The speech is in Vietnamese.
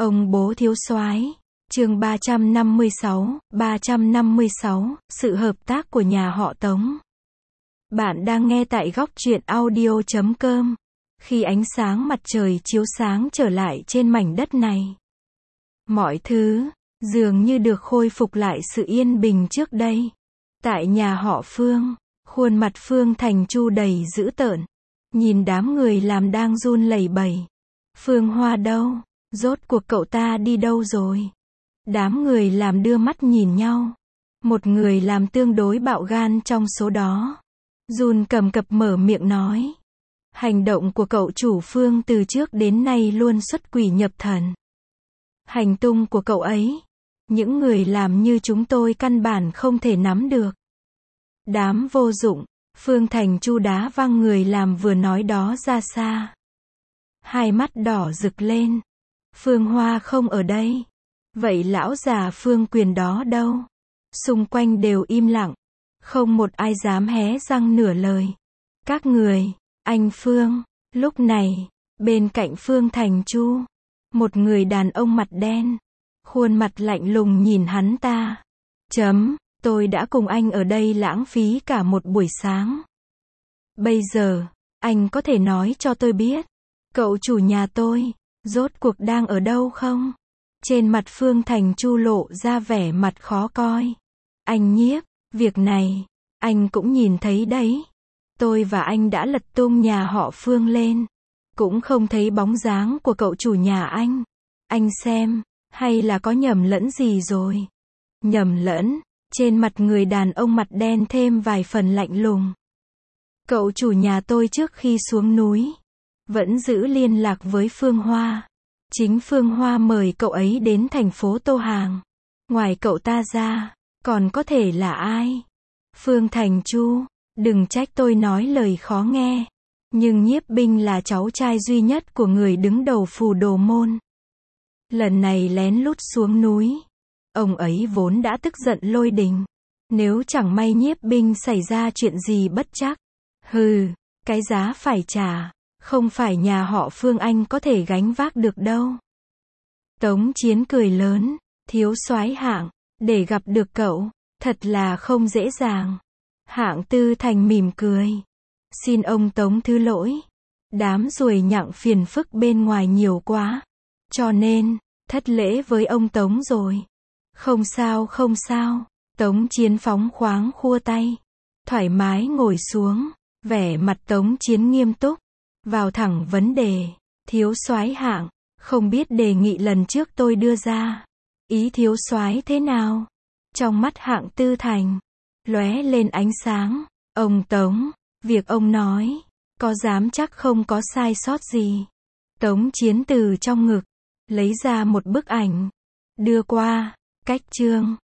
Ông bố thiếu soái. Chương 356, sự hợp tác của nhà họ Tống. Bạn đang nghe tại góc truyện audio.com. Khi ánh sáng mặt trời chiếu sáng trở lại trên mảnh đất này, mọi thứ dường như được khôi phục lại sự yên bình trước đây. Tại nhà họ Phương, khuôn mặt Phương Thành Chu đầy dữ tợn, nhìn đám người làm đang run lẩy bẩy. Phương Hoa đâu? Rốt cuộc cậu ta đi đâu rồi? Đám người làm đưa mắt nhìn nhau. Một người làm tương đối bạo gan trong số đó, run cầm cập mở miệng nói. Hành động của cậu chủ Phương từ trước đến nay luôn xuất quỷ nhập thần. Hành tung của cậu ấy, những người làm như chúng tôi căn bản không thể nắm được. Đám vô dụng. Phương Thành Chu đá văng người làm vừa nói đó ra xa. Hai mắt đỏ rực lên. Phương Hoa không ở đây. Vậy lão già Phương Quyền đó đâu? Xung quanh đều im lặng. Không một ai dám hé răng nửa lời. Các người, anh Phương. Lúc này, bên cạnh Phương Thành Chu, một người đàn ông mặt đen, khuôn mặt lạnh lùng nhìn hắn ta. Tôi đã cùng anh ở đây lãng phí cả một buổi sáng. Bây giờ, anh có thể nói cho tôi biết, cậu chủ nhà tôi, rốt cuộc đang ở đâu không? Trên mặt Phương Thành Chu lộ ra vẻ mặt khó coi. Anh Nhiếp, việc này, anh cũng nhìn thấy đấy. Tôi và anh đã lật tung nhà họ Phương lên. Cũng không thấy bóng dáng của cậu chủ nhà anh. Anh xem, hay là có nhầm lẫn gì rồi? Nhầm lẫn? Trên mặt người đàn ông mặt đen thêm vài phần lạnh lùng. Cậu chủ nhà tôi trước khi xuống núi, vẫn giữ liên lạc với Phương Hoa. Chính Phương Hoa mời cậu ấy đến thành phố Tô Hàng. Ngoài cậu ta ra, còn có thể là ai? Phương Thành Chu, đừng trách tôi nói lời khó nghe. Nhưng Nhiếp Binh là cháu trai duy nhất của người đứng đầu Phù Đồ Môn. Lần này lén lút xuống núi, ông ấy vốn đã tức giận lôi đình. Nếu chẳng may Nhiếp Binh xảy ra chuyện gì bất trắc, cái giá phải trả, không phải nhà họ Phương anh có thể gánh vác được đâu. Tống Chiến cười lớn, thiếu soái Hạng, để gặp được cậu, thật là không dễ dàng. Hạng Tư Thành mỉm cười. Xin ông Tống thứ lỗi. Đám ruồi nhặng phiền phức bên ngoài nhiều quá. Cho nên, thất lễ với ông Tống rồi. Không sao không sao. Tống Chiến phóng khoáng khua tay. Thoải mái ngồi xuống. Vẻ mặt Tống Chiến nghiêm túc. Vào thẳng vấn đề. Thiếu soái Hạng, không biết đề nghị lần trước tôi đưa ra, ý thiếu soái thế nào? Trong mắt Hạng Tư Thành lóe lên ánh sáng. Ông Tống, việc ông nói, có dám chắc không có sai sót gì? Tống Chiến từ trong ngực lấy ra một bức ảnh, đưa qua. Cách chương